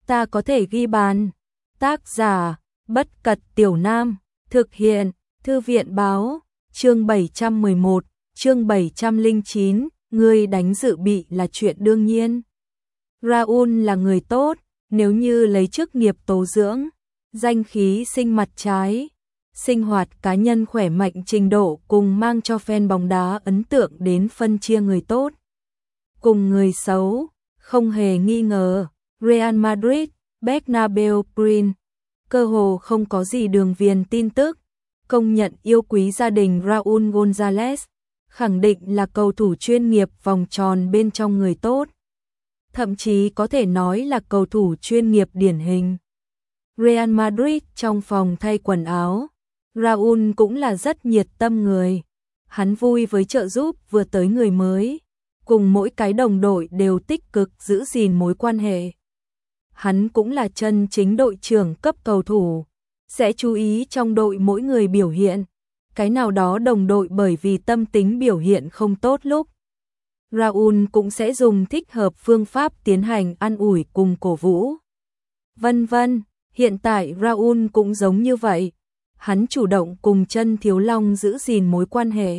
ta có thể ghi bàn. Tác giả, Bất Cật Tiểu Nam, thực hiện, Thư viện báo, chương 711, chương 709, người đánh dự bị là chuyện đương nhiên. Raoul là người tốt, nếu như lấy chức nghiệp tố dưỡng, danh khí sinh mặt trái, sinh hoạt cá nhân khỏe mạnh trình độ cùng mang cho fan bóng đá ấn tượng đến phân chia người tốt cùng người xấu, không hề nghi ngờ. Real Madrid, Bernabeu Green, cơ hồ không có gì đường viền tin tức, công nhận yêu quý gia đình Raúl González, khẳng định là cầu thủ chuyên nghiệp vòng tròn bên trong người tốt. Thậm chí có thể nói là cầu thủ chuyên nghiệp điển hình. Real Madrid trong phòng thay quần áo, Raúl cũng là rất nhiệt tâm người. Hắn vui với trợ giúp vừa tới người mới, cùng mỗi cái đồng đội đều tích cực giữ gìn mối quan hệ. Hắn cũng là chân chính đội trưởng cấp cầu thủ, sẽ chú ý trong đội mỗi người biểu hiện. Cái nào đó đồng đội bởi vì tâm tính biểu hiện không tốt lúc, Raúl cũng sẽ dùng thích hợp phương pháp tiến hành an ủi cùng cổ vũ. Vân vân, hiện tại Raúl cũng giống như vậy. Hắn chủ động cùng Chân Thiếu Long giữ gìn mối quan hệ.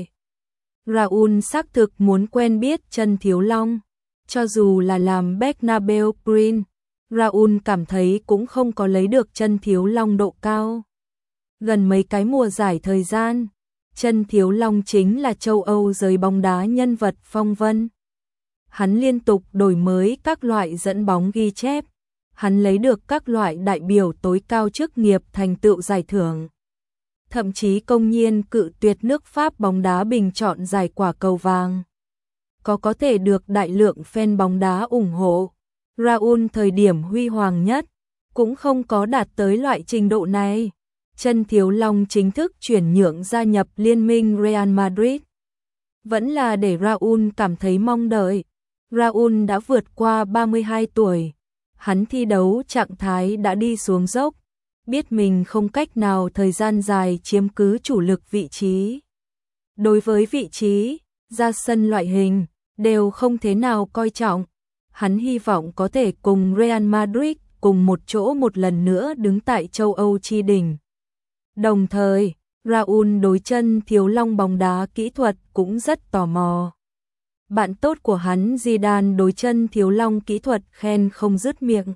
Raúl xác thực muốn quen biết Chân Thiếu Long, cho dù là làm Bernabeu Green, Raúl cảm thấy cũng không có lấy được Chân Thiếu Long độ cao. Gần mấy cái mùa giải thời gian, Chân Thiếu Long chính là châu Âu giới bóng đá nhân vật phong vân. Hắn liên tục đổi mới các loại dẫn bóng ghi chép, hắn lấy được các loại đại biểu tối cao chức nghiệp thành tựu giải thưởng. Thậm chí công nhiên cự tuyệt nước Pháp bóng đá bình chọn giải quả cầu vàng. Có thể được đại lượng fan bóng đá ủng hộ. Raúl thời điểm huy hoàng nhất cũng không có đạt tới loại trình độ này. Chân Thiếu Long chính thức chuyển nhượng gia nhập liên minh Real Madrid, vẫn là để Raúl cảm thấy mong đợi. Raúl đã vượt qua 32 tuổi, hắn thi đấu trạng thái đã đi xuống dốc, biết mình không cách nào thời gian dài chiếm cứ chủ lực vị trí. Đối với vị trí, ra sân loại hình, đều không thế nào coi trọng. Hắn hy vọng có thể cùng Real Madrid cùng một chỗ một lần nữa đứng tại châu Âu chi đỉnh. Đồng thời, Raúl đối Chân Thiếu Long bóng đá kỹ thuật cũng rất tò mò. Bạn tốt của hắn Zidane đối Chân Thiếu Long kỹ thuật khen không dứt miệng.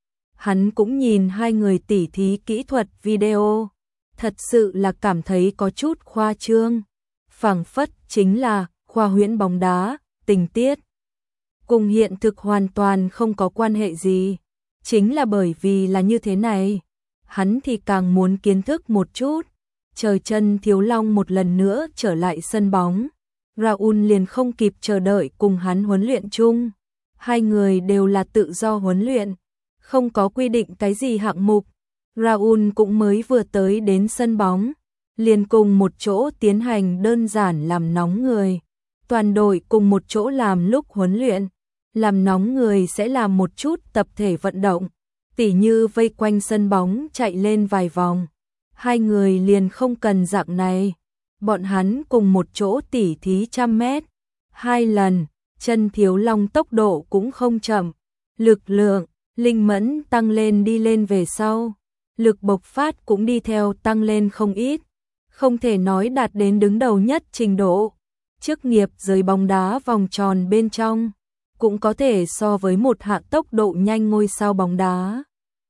Hắn cũng nhìn hai người tỉ thí kỹ thuật video, thật sự là cảm thấy có chút khoa trương, phảng phất chính là khoa huyễn bóng đá, tình tiết cùng hiện thực hoàn toàn không có quan hệ gì. Chính là bởi vì là như thế này, hắn thì càng muốn kiến thức một chút. Chờ Chân Thiếu Long một lần nữa trở lại sân bóng, Raúl liền không kịp chờ đợi cùng hắn huấn luyện chung. Hai người đều là tự do huấn luyện, không có quy định cái gì hạng mục. Raúl cũng mới vừa tới đến sân bóng, liền cùng một chỗ tiến hành đơn giản làm nóng người. Toàn đội cùng một chỗ làm lúc huấn luyện, làm nóng người sẽ làm một chút tập thể vận động, tỉ như vây quanh sân bóng chạy lên vài vòng. Hai người liền không cần dạng này, bọn hắn cùng một chỗ tỉ thí 100 mét, 2 lần. Chân Thiếu Long tốc độ cũng không chậm, lực lượng, linh mẫn tăng lên đi lên về sau, lực bộc phát cũng đi theo tăng lên không ít, không thể nói đạt đến đứng đầu nhất trình độ. Chức nghiệp giới bóng đá vòng tròn bên trong, cũng có thể so với một hạng tốc độ nhanh ngôi sao bóng đá.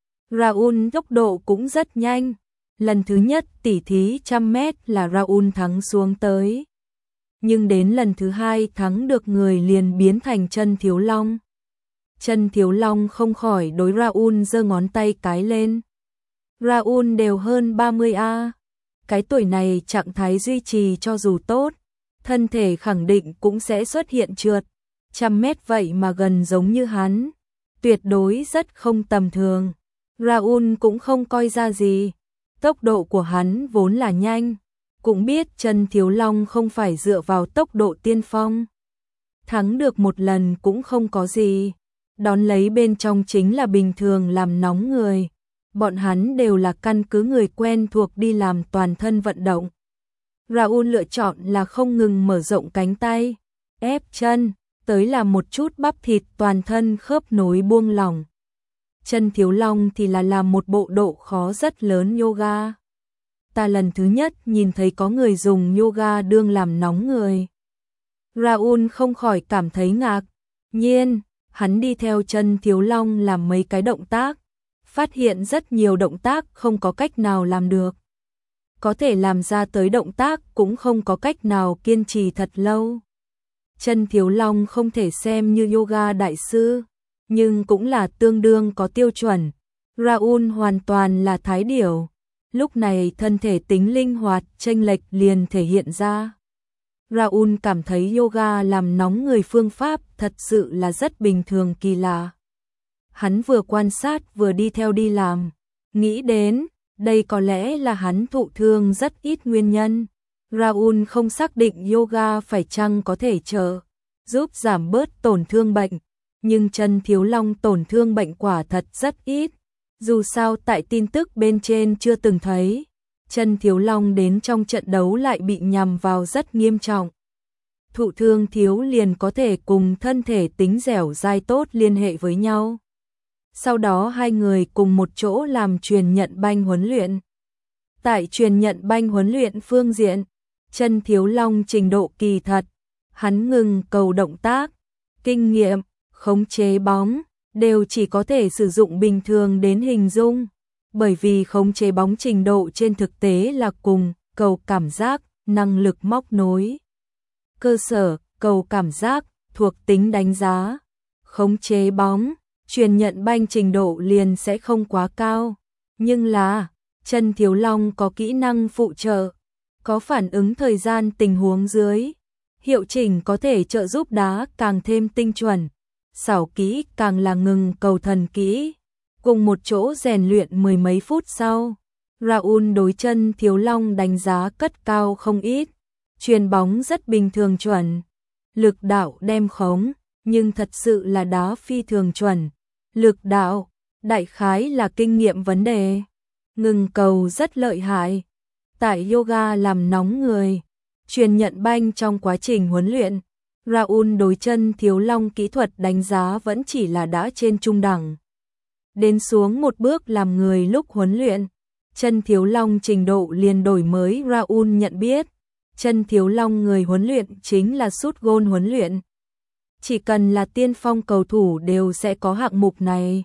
Raúl tốc độ cũng rất nhanh, lần thứ nhất tỉ thí 100 mét là Raúl thắng xuống tới. Nhưng đến lần thứ hai thắng được người liền biến thành Chân Thiếu Long. Chân Thiếu Long không khỏi đối Raúl giơ ngón tay cái lên. Raúl đều hơn 30A, cái tuổi này trạng thái duy trì cho dù tốt, thân thể khẳng định cũng sẽ xuất hiện trượt. 100 mét vậy mà gần giống như hắn, tuyệt đối rất không tầm thường. Raúl cũng không coi ra gì, tốc độ của hắn vốn là nhanh, cũng biết Chân Thiếu Long không phải dựa vào tốc độ tiên phong. Thắng được một lần cũng không có gì, đón lấy bên trong chính là bình thường làm nóng người. Bọn hắn đều là căn cứ người quen thuộc đi làm toàn thân vận động. Raúl lựa chọn là không ngừng mở rộng cánh tay, ép chân, tới là một chút bắp thịt toàn thân khớp nối buông lỏng. Chân Thiếu Long thì là làm một bộ độ khó rất lớn yoga. Ta lần thứ nhất nhìn thấy có người dùng yoga đương làm nóng người. Raoul không khỏi cảm thấy ngạc nhiên, hắn đi theo Chân Thiếu Long làm mấy cái động tác, phát hiện rất nhiều động tác không có cách nào làm được. Có thể làm ra tới động tác cũng không có cách nào kiên trì thật lâu. Chân Thiếu Long không thể xem như yoga đại sư, nhưng cũng là tương đương có tiêu chuẩn. Raoul hoàn toàn là thái điểu. Lúc này thân thể tính linh hoạt chênh lệch liền thể hiện ra. Raoul cảm thấy yoga làm nóng người phương pháp thật sự là rất bình thường kỳ lạ. Hắn vừa quan sát vừa đi theo đi làm, nghĩ đến đây có lẽ là hắn thụ thương rất ít nguyên nhân. Raoul không xác định yoga phải chăng có thể trợ giúp giảm bớt tổn thương bệnh, nhưng Chân Thiếu Long tổn thương bệnh quả thật rất ít. Dù sao tại tin tức bên trên chưa từng thấy, Chân Thiếu Long đến trong trận đấu lại bị nhằm vào rất nghiêm trọng. Thụ thương thiếu liền có thể cùng thân thể tính dẻo dai tốt liên hệ với nhau. Sau đó hai người cùng một chỗ làm truyền nhận banh huấn luyện. Tại truyền nhận banh huấn luyện phương diện, Chân Thiếu Long trình độ kỳ thật, hắn ngừng cầu động tác, kinh nghiệm, khống chế bóng, đều chỉ có thể sử dụng bình thường đến hình dung, bởi vì khống chế bóng trình độ trên thực tế là cùng cầu cảm giác, năng lực móc nối. Cơ sở, cầu cảm giác, thuộc tính đánh giá, khống chế bóng, truyền nhận banh trình độ liền sẽ không quá cao, nhưng là Chân Thiếu Long có kỹ năng phụ trợ, có phản ứng thời gian tình huống dưới, hiệu chỉnh có thể trợ giúp đá càng thêm tinh chuẩn, xảo kỹ càng là ngừng cầu thần kỹ. Cùng một chỗ rèn luyện mười mấy phút sau, Raoul đối Chân Thiếu Long đánh giá cất cao không ít, chuyền bóng rất bình thường chuẩn, lực đạo đem khống, nhưng thật sự là đá phi thường chuẩn. Lực đạo, đại khái là kinh nghiệm vấn đề, ngừng cầu rất lợi hại. Tại yoga làm nóng người, truyền nhận banh trong quá trình huấn luyện, Raoul đối Chân Thiếu Long kỹ thuật đánh giá vẫn chỉ là đã trên trung đẳng. Đến xuống một bước làm người lúc huấn luyện, Chân Thiếu Long trình độ liền đổi mới. Raoul nhận biết, Chân Thiếu Long người huấn luyện chính là sút gôn huấn luyện. Chỉ cần là tiên phong cầu thủ đều sẽ có hạng mục này.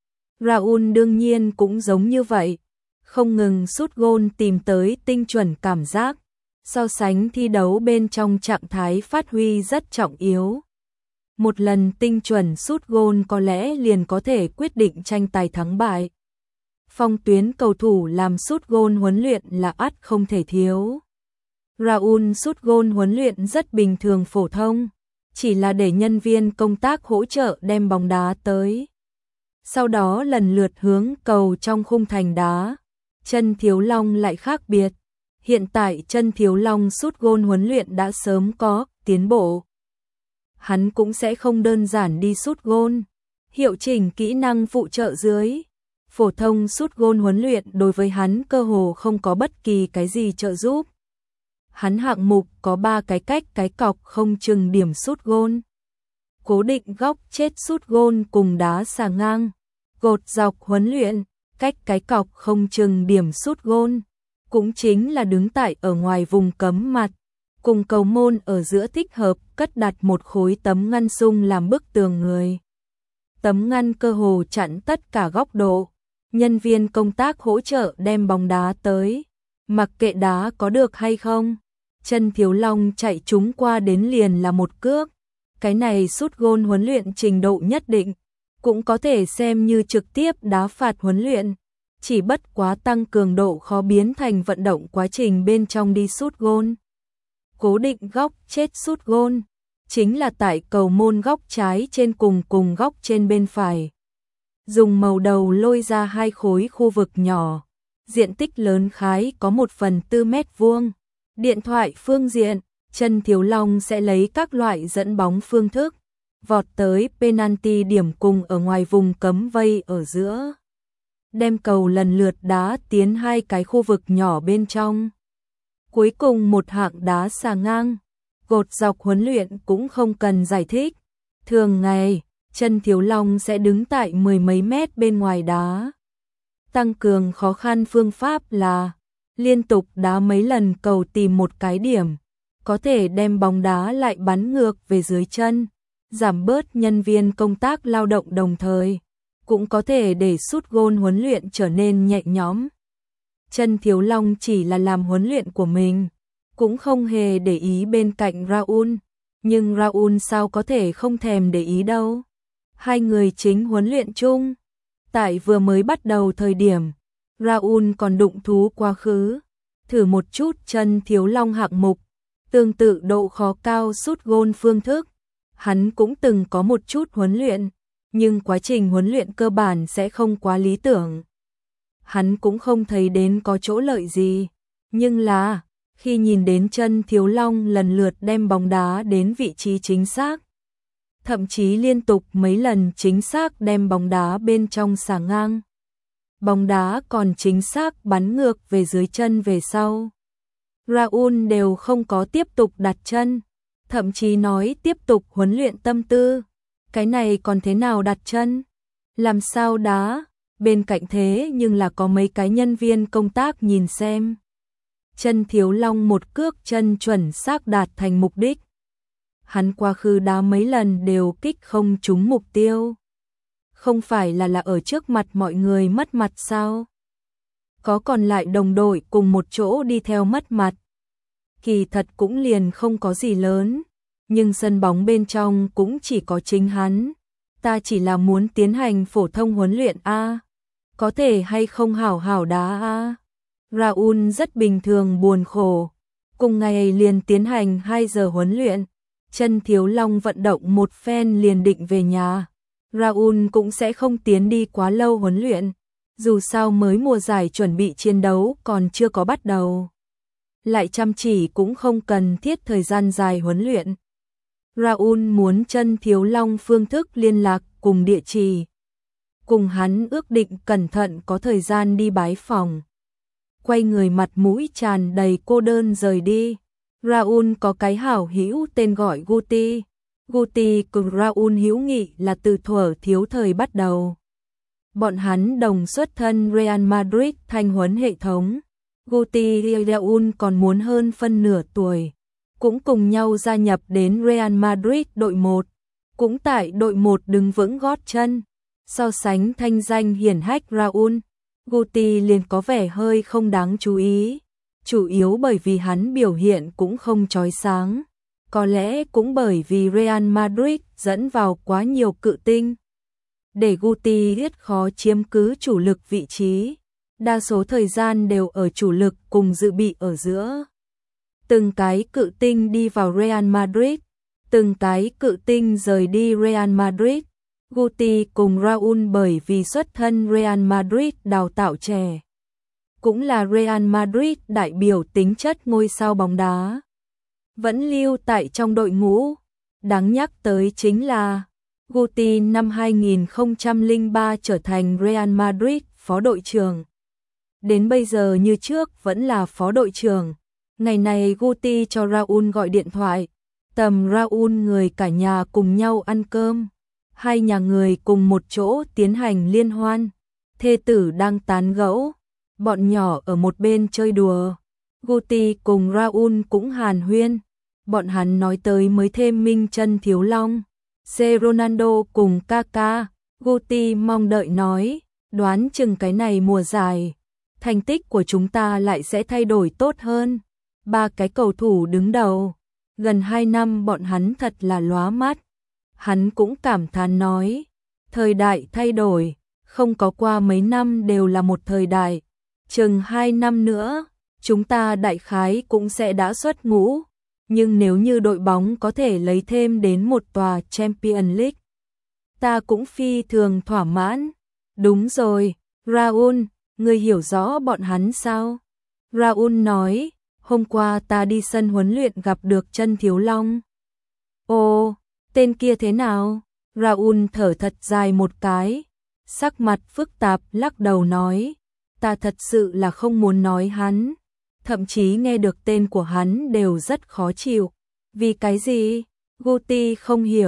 Raoul đương nhiên cũng giống như vậy, không ngừng sút gôn tìm tới tinh chuẩn cảm giác, so sánh thi đấu bên trong trạng thái phát huy rất trọng yếu. Một lần tinh chuẩn sút gôn có lẽ liền có thể quyết định tranh tài thắng bại. Phong tuyến cầu thủ làm sút gôn huấn luyện là ắt không thể thiếu. Raoul sút gôn huấn luyện rất bình thường phổ thông, chỉ là để nhân viên công tác hỗ trợ đem bóng đá tới. Sau đó lần lượt hướng cầu trong khung thành đá. Chân Thiếu Long lại khác biệt. Hiện tại Chân Thiếu Long sút gôn huấn luyện đã sớm có tiến bộ. Hắn cũng sẽ không đơn giản đi sút gôn, hiệu chỉnh kỹ năng phụ trợ dưới. Phổ thông sút gôn huấn luyện đối với hắn cơ hồ không có bất kỳ cái gì trợ giúp. Hắn hạng mục có 3 cái cách cái cọc không chừng điểm sút gôn, cố định góc chết sút gôn cùng đá xà ngang, gột dọc huấn luyện, cách cái cọc không chừng điểm sút gôn, cũng chính là đứng tại ở ngoài vùng cấm mặt, cùng cầu môn ở giữa thích hợp cất đặt một khối tấm ngăn sung làm bức tường người. Tấm ngăn cơ hồ chặn tất cả góc độ, nhân viên công tác hỗ trợ đem bóng đá tới, mặc kệ đá có được hay không. Chân Thiếu Long chạy chúng qua đến liền là một cước. Cái này sút gôn huấn luyện trình độ nhất định, cũng có thể xem như trực tiếp đá phạt huấn luyện, chỉ bất quá tăng cường độ khó biến thành vận động quá trình bên trong đi sút gôn. Cố định góc chết sút gôn, chính là tại cầu môn góc trái trên cùng góc trên bên phải. Dùng màu đầu lôi ra 2 khối khu vực nhỏ, diện tích lớn khái có 1/4 mét vuông. Điện thoại phương diện, Chân Thiếu Long sẽ lấy các loại dẫn bóng phương thức, vọt tới penalty điểm cùng ở ngoài vùng cấm vây ở giữa. Đem cầu lần lượt đá tiến 2 cái khu vực nhỏ bên trong. Cuối cùng một hạng đá xà ngang, gột dọc huấn luyện cũng không cần giải thích. Thường ngày, Chân Thiếu Long sẽ đứng tại mười mấy mét bên ngoài đá. Tăng cường khó khăn phương pháp là liên tục đá mấy lần cầu tìm một cái điểm, có thể đem bóng đá lại bắn ngược về dưới chân, giảm bớt nhân viên công tác lao động đồng thời, cũng có thể để sút gôn huấn luyện trở nên nhẹ nhõm. Chân Thiếu Long chỉ là làm huấn luyện của mình, cũng không hề để ý bên cạnh Raoul, nhưng Raoul sao có thể không thèm để ý đâu. Hai người chính huấn luyện chung. Tại vừa mới bắt đầu thời điểm, Raoul còn đụng thú quá khứ, thử một chút Chân Thiếu Long hạng mục, tương tự độ khó cao sút gôn phương thức. Hắn cũng từng có một chút huấn luyện, nhưng quá trình huấn luyện cơ bản sẽ không quá lý tưởng. Hắn cũng không thấy đến có chỗ lợi gì, nhưng là khi nhìn đến Chân Thiếu Long lần lượt đem bóng đá đến vị trí chính xác, thậm chí liên tục mấy lần chính xác đem bóng đá bên trong xà ngang, bóng đá còn chính xác bắn ngược về dưới chân về sau, Raoul đều không có tiếp tục đặt chân, thậm chí nói tiếp tục huấn luyện tâm tư. Cái này còn thế nào đặt chân? Làm sao đá? Bên cạnh thế nhưng là có mấy cái nhân viên công tác nhìn xem. Chân Thiếu Long một cước chân chuẩn xác đạt thành mục đích. Hắn quá khứ đá mấy lần đều kích không trúng mục tiêu. Không phải là ở trước mặt mọi người mất mặt sao? Có còn lại đồng đội cùng một chỗ đi theo mất mặt. Kỳ thật cũng liền không có gì lớn, nhưng sân bóng bên trong cũng chỉ có chính hắn. Ta chỉ là muốn tiến hành phổ thông huấn luyện a, có thể hay không hảo hảo đá a. Raoul rất bình thường buồn khổ, cùng ngày liền tiến hành 2 giờ huấn luyện. Chân Thiếu Long vận động một phen liền định về nhà. Raoul cũng sẽ không tiến đi quá lâu huấn luyện, dù sao mới mùa giải chuẩn bị chiến đấu còn chưa có bắt đầu. Lại chăm chỉ cũng không cần thiết thời gian dài huấn luyện. Raoul muốn Chân Thiếu Long phương thức liên lạc cùng địa chỉ. Cùng hắn ước định cẩn thận có thời gian đi bái phòng. Quay người mặt mũi tràn đầy cô đơn rời đi. Raoul có cái hảo hữu tên gọi Guti. Guti cùng Raoul hữu nghị là từ thuở thiếu thời bắt đầu. Bọn hắn đồng xuất thân Real Madrid thanh huấn hệ thống. Guti và Raoul còn muốn hơn phân nửa tuổi, cũng cùng nhau gia nhập đến Real Madrid đội 1, cũng tại đội 1 đứng vững gót chân. So sánh thanh danh hiển hách Raoul, Guti liền có vẻ hơi không đáng chú ý, chủ yếu bởi vì hắn biểu hiện cũng không chói sáng, có lẽ cũng bởi vì Real Madrid dẫn vào quá nhiều cự tinh, để Guti rất khó chiếm cứ chủ lực vị trí. Đa số thời gian đều ở chủ lực cùng dự bị ở giữa. Từng cái cự tinh đi vào Real Madrid, từng cái cự tinh rời đi Real Madrid. Guti cùng Raoul bởi vì xuất thân Real Madrid đào tạo trẻ, cũng là Real Madrid đại biểu tính chất ngôi sao bóng đá, vẫn lưu tại trong đội ngũ. Đáng nhắc tới chính là Guti năm 2003 trở thành Real Madrid phó đội trưởng. Đến bây giờ như trước vẫn là phó đội trưởng. Ngày này Guti cho Raoul gọi điện thoại, tầm Raoul người cả nhà cùng nhau ăn cơm. Hai nhà người cùng một chỗ tiến hành liên hoan. Thê tử đang tán gẫu, bọn nhỏ ở một bên chơi đùa. Guti cùng Raoul cũng hàn huyên. Bọn hắn nói tới mới thêm Minh Chân Thiếu Long, C. Ronaldo cùng Kaká. Guti mong đợi nói, đoán chừng cái này mùa giải, thành tích của chúng ta lại sẽ thay đổi tốt hơn. 3 cái cầu thủ đứng đầu, gần 2 năm bọn hắn thật là lóa mắt. Hắn cũng cảm thán nói, thời đại thay đổi, không có qua mấy năm đều là một thời đại. Chừng 2 năm nữa, chúng ta đại khái cũng sẽ đã xuất ngũ. Nhưng nếu như đội bóng có thể lấy thêm đến một tòa Champions League, ta cũng phi thường thỏa mãn. Đúng rồi, Raoul, ngươi hiểu rõ bọn hắn sao? Raoul nói, hôm qua ta đi sân huấn luyện gặp được Chân Thiếu Long. Ồ, tên kia thế nào? Raoul thở thật dài một cái, sắc mặt phức tạp lắc đầu nói, ta thật sự là không muốn nói hắn, thậm chí nghe được tên của hắn đều rất khó chịu. Vì cái gì? Guti không hiểu,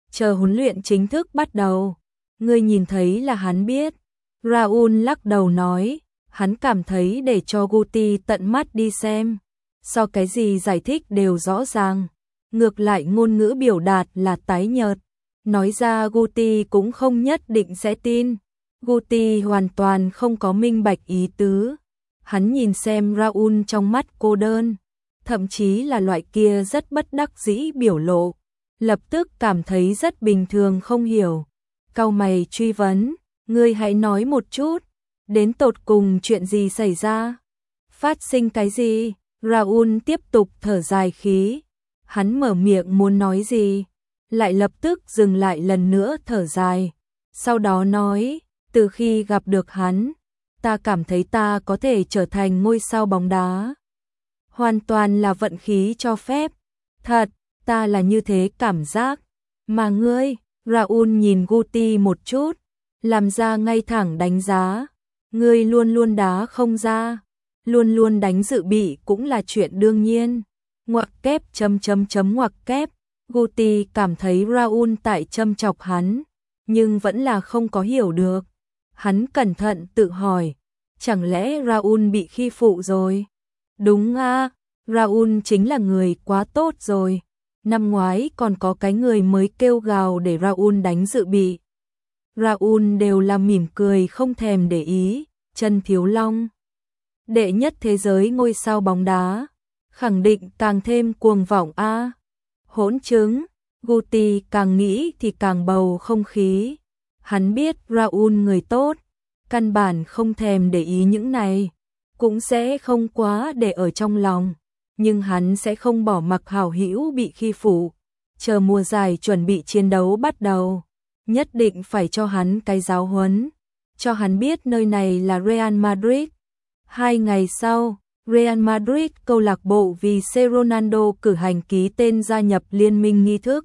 chờ huấn luyện chính thức bắt đầu. Ngươi nhìn thấy là hắn biết. Raoul lắc đầu nói, hắn cảm thấy để cho Guti tận mắt đi xem. So cái gì giải thích đều rõ ràng. Ngược lại ngôn ngữ biểu đạt là tái nhợt. Nói ra Guti cũng không nhất định sẽ tin. Guti hoàn toàn không có minh bạch ý tứ. Hắn nhìn xem Raoul trong mắt cô đơn, thậm chí là loại kia rất bất đắc dĩ biểu lộ, lập tức cảm thấy rất bình thường không hiểu. Cau mày truy vấn, ngươi hãy nói một chút, đến tột cùng chuyện gì xảy ra? Phát sinh cái gì? Raoul tiếp tục thở dài khí. Hắn mở miệng muốn nói gì, lại lập tức dừng lại lần nữa thở dài. Sau đó nói, từ khi gặp được hắn, ta cảm thấy ta có thể trở thành ngôi sao bóng đá. Hoàn toàn là vận khí cho phép. Thật, ta là như thế cảm giác. Mà ngươi, Raoul nhìn Guti một chút, làm ra ngay thẳng đánh giá. Ngươi luôn luôn đá không ra, luôn luôn đánh dự bị cũng là chuyện đương nhiên. Ngoặc kép ngoặc kép. Guti cảm thấy Raoul tại châm chọc hắn, nhưng vẫn là không có hiểu được. Hắn cẩn thận tự hỏi, chẳng lẽ Raoul bị khi phụ rồi? Đúng a, Raoul chính là người quá tốt rồi. Năm ngoái còn có cái người mới kêu gào để Raoul đánh dự bị. Raoul đều là mỉm cười không thèm để ý. Trần Thiếu Long, đệ nhất thế giới ngôi sao bóng đá, khẳng định càng thêm cuồng vọng a. Hỗn chứng, Guti càng nghĩ thì càng bầu không khí. Hắn biết Raoul người tốt, căn bản không thèm để ý những này, cũng sẽ không quá để ở trong lòng, nhưng hắn sẽ không bỏ mặc hảo hữu bị khi phụ. Chờ mùa giải chuẩn bị chiến đấu bắt đầu, nhất định phải cho hắn cái giáo huấn, cho hắn biết nơi này là Real Madrid. 2 ngày sau, Real Madrid câu lạc bộ vì C Ronaldo cử hành ký tên gia nhập liên minh nghi thức.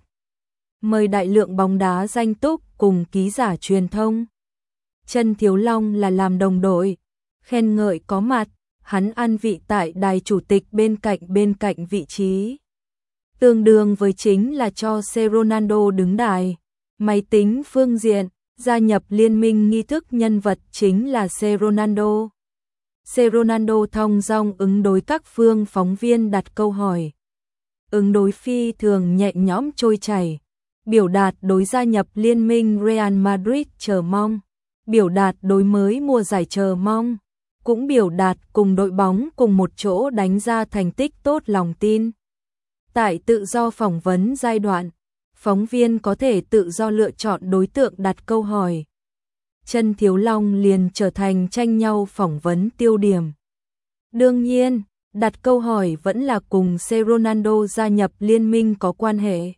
Mời đại lượng bóng đá danh túc cùng ký giả truyền thông. Trần Thiếu Long là làm đồng đội, khen ngợi có mặt, hắn ăn vị tại đài chủ tịch bên cạnh vị trí. Tương đương với chính là cho C Ronaldo đứng đài. Máy tính phương diện, gia nhập liên minh nghi thức nhân vật chính là C Ronaldo. C Ronaldo thong dong ứng đối các phương phóng viên đặt câu hỏi. Ứng đối phi thường nhẹ nhõm trôi chảy, biểu đạt đối gia nhập liên minh Real Madrid chờ mong, biểu đạt đối mới mùa giải chờ mong, cũng biểu đạt cùng đội bóng cùng một chỗ đánh ra thành tích tốt lòng tin. Tại tự do phỏng vấn giai đoạn, phóng viên có thể tự do lựa chọn đối tượng đặt câu hỏi. Trần Thiếu Long liền trở thành tranh nhau phỏng vấn tiêu điểm. Đương nhiên, đặt câu hỏi vẫn là cùng C Ronaldo gia nhập liên minh có quan hệ.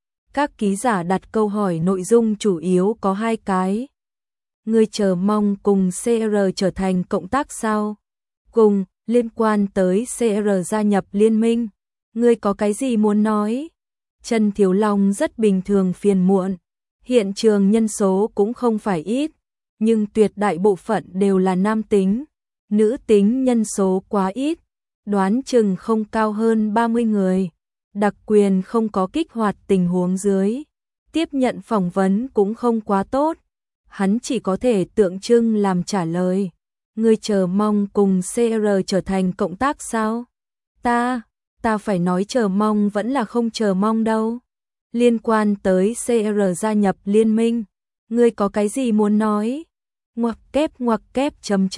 Các ký giả đặt câu hỏi nội dung chủ yếu có 2 cái. Ngươi chờ mong cùng CR trở thành cộng tác sao? Cùng, liên quan tới CR gia nhập liên minh. Ngươi có cái gì muốn nói? Trần Thiếu Long rất bình thường phiền muộn. Hiện trường nhân số cũng không phải ít, nhưng tuyệt đại bộ phận đều là nam tính. Nữ tính nhân số quá ít, đoán chừng không cao hơn 30 người. Đặc quyền không có kích hoạt tình huống dưới. Tiếp nhận phỏng vấn cũng không quá tốt. Hắn chỉ có thể tượng trưng làm trả lời. Ngươi chờ mong cùng CR trở thành cộng tác sao? Ta phải nói chờ mong vẫn là không chờ mong đâu. Liên quan tới CR gia nhập liên minh, ngươi có cái gì muốn nói? Ngoặc kép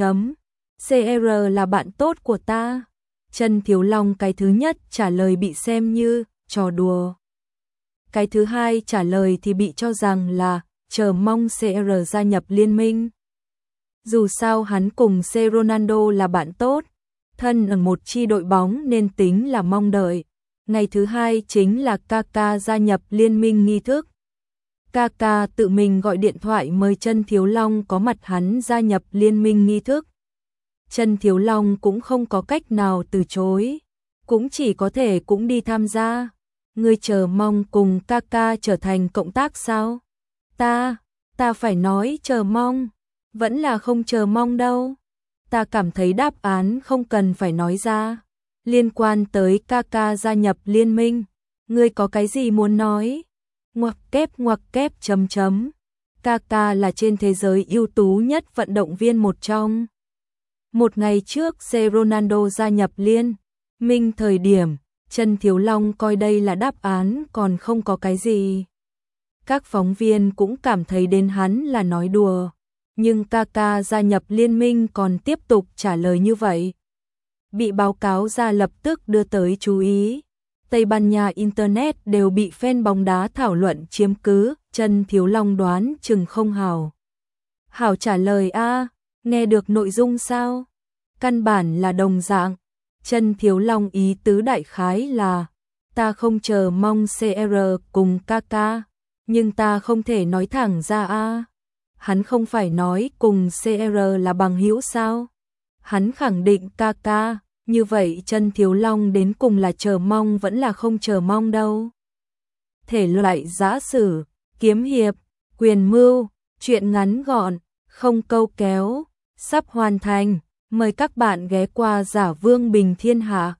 CR là bạn tốt của ta. Trần Thiếu Long cái thứ nhất trả lời bị xem như trò đùa. Cái thứ hai trả lời thì bị cho rằng là chờ mong CR gia nhập liên minh. Dù sao hắn cùng C Ronaldo là bạn tốt, thân ở một chi đội bóng nên tính là mong đợi. Ngày thứ hai chính là Kaka gia nhập liên minh nghi thức. Kaka tự mình gọi điện thoại mời Trần Thiếu Long có mặt hắn gia nhập liên minh nghi thức. Trần Thiếu Long cũng không có cách nào từ chối, cũng chỉ có thể cũng đi tham gia. Ngươi chờ mong cùng Kaka trở thành cộng tác sao? Ta phải nói chờ mong, vẫn là không chờ mong đâu. Ta cảm thấy đáp án không cần phải nói ra. Liên quan tới Kaka gia nhập liên minh, ngươi có cái gì muốn nói? ngoặc kép chấm chấm. Kaka là trên thế giới ưu tú nhất vận động viên một trong. Một ngày trước Ronaldo gia nhập Liên minh thời điểm, Trần Thiếu Long coi đây là đáp án còn không có cái gì. Các phóng viên cũng cảm thấy đến hắn là nói đùa, nhưng Kaka gia nhập liên minh còn tiếp tục trả lời như vậy. Bị báo cáo ra lập tức đưa tới chú ý. Tây Ban Nha Internet đều bị fan bóng đá thảo luận chiếm cứ, Trần Thiếu Long đoán chừng không hảo. Hảo trả lời a, nghe được nội dung sao? Căn bản là đồng dạng. Trần Thiếu Long ý tứ đại khái là, ta không chờ mong CR cùng Kaka, nhưng ta không thể nói thẳng ra a. Hắn không phải nói cùng CR là bằng hữu sao? Hắn khẳng định Kaka, như vậy Trần Thiếu Long đến cùng là chờ mong vẫn là không chờ mong đâu. Thể loại giã sử, kiếm hiệp, quyền mưu, truyện ngắn gọn, không câu kéo, sắp hoàn thành. Mời các bạn ghé qua Giả Vương Bình Thiên Hạ.